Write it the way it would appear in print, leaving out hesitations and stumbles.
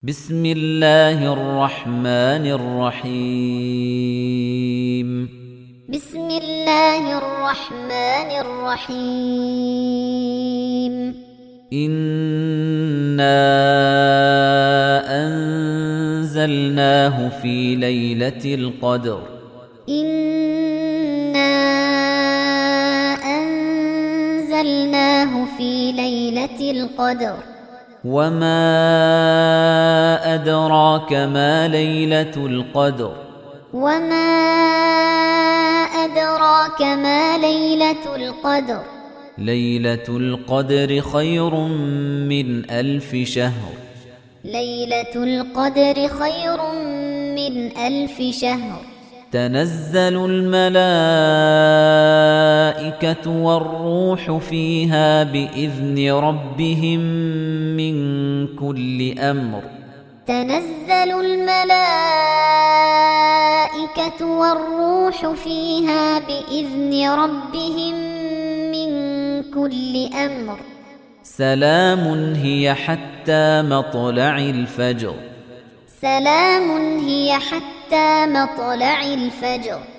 بسم الله الرحمن الرحيم بسم الله الرحمن الرحيم إنا أنزلناه في ليلة القدر إنا أنزلناه في ليلة القدر وما أدراك ما ليلة القدر وما أدراك ما ليلة القدر ليلة القدر خير من 1000 شهر ليلة القدر خير من 1000 شهر تنزل الملائكة والروح فيها بإذن ربهم من كل أمر تنزل الملائكة والروح فيها بإذن ربهم من كل أمر سلام هي حتى مطلع الفجر سلام هي حتى مطلع الفجر